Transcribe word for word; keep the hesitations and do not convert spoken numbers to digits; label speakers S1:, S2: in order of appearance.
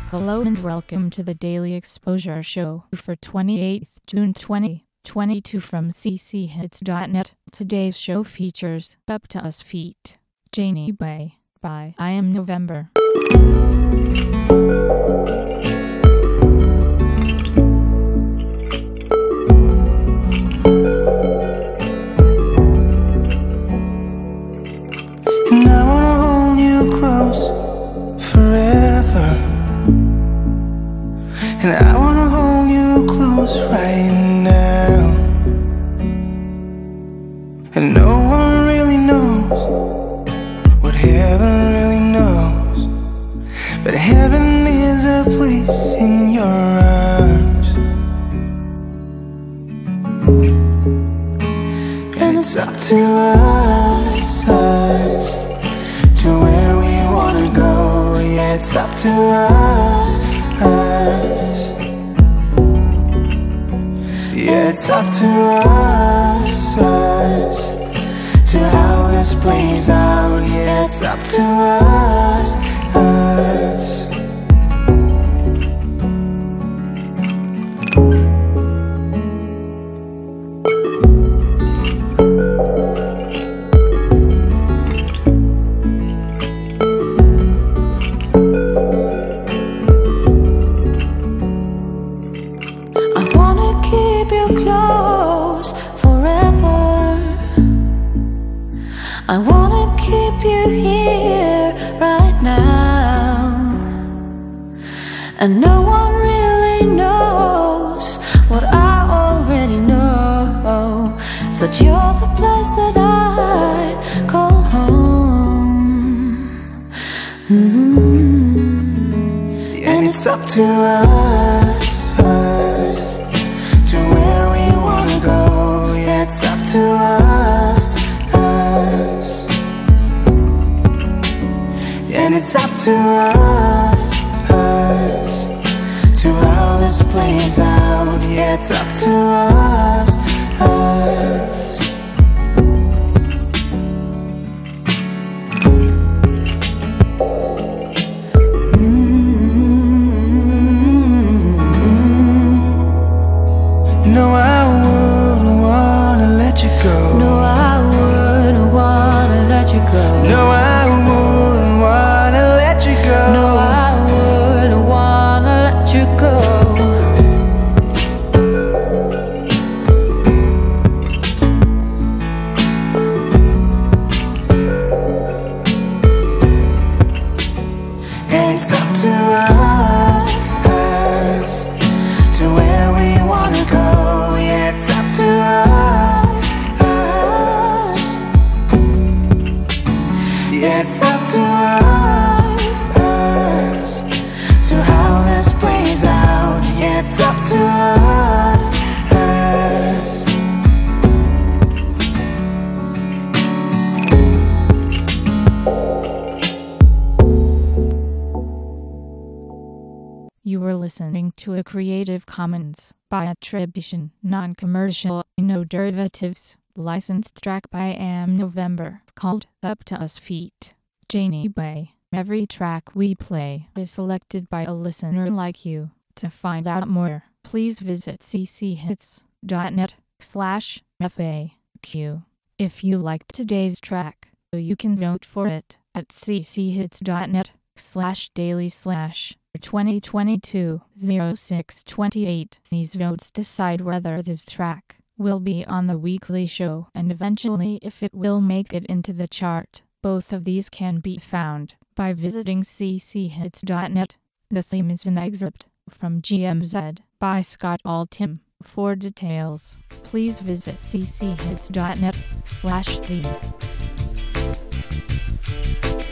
S1: Hello and welcome to the Daily Exposure Show for twenty-eighth June twenty twenty-two from c c hits dot net. Today's show features Up to Us feat. Janie Bay by I Am November.
S2: And I wanna hold you close forever. And I wanna hold you close right now. And no one really knows what heaven really knows, but heaven is a place in your arms. And it's up to us, us, to where we wanna go. Yeah, it's up to us, us. Yeah, it's up to us, us, to how this plays out. Yeah, it's up to us, us. I wanna keep you close forever. I wanna keep you here right now. And no one really knows what I already know, is that you're the place that I call home. Mm-hmm. And it's up to us, us, to where we wanna go. Yeah, it's up to us, us. And it's up to us, us, to how this plays out. Yeah, it's up to us, us. No, I wouldn't wanna let you go.
S3: No, I wouldn't wanna let you go.
S2: No, I wouldn't wanna let you go.
S3: No, I wouldn't wanna let you go.
S2: And it's up to us, us, to where we wanna go. Yeah, it's up to us, us. Yeah, it's up to us, us, to how this plays out. Yeah, it's up to us, us.
S1: You were listening to a Creative Commons by attribution, non-commercial, no derivatives, licensed track by I Am November, called Up to Us feat. Janie Bay. Every track we play is selected by a listener like you. To find out more, please visit c c hits dot net slash F A Q. If you liked today's track, you can vote for it at c c hits dot net slash daily slash twenty twenty-two oh six twenty-eight. These votes decide whether this track will be on the weekly show and eventually if it will make it into the chart. Both of these can be found by visiting c c hits dot net. The theme is an excerpt from G M Z by Scott Altham. For details, please visit c c hits dot net slash theme.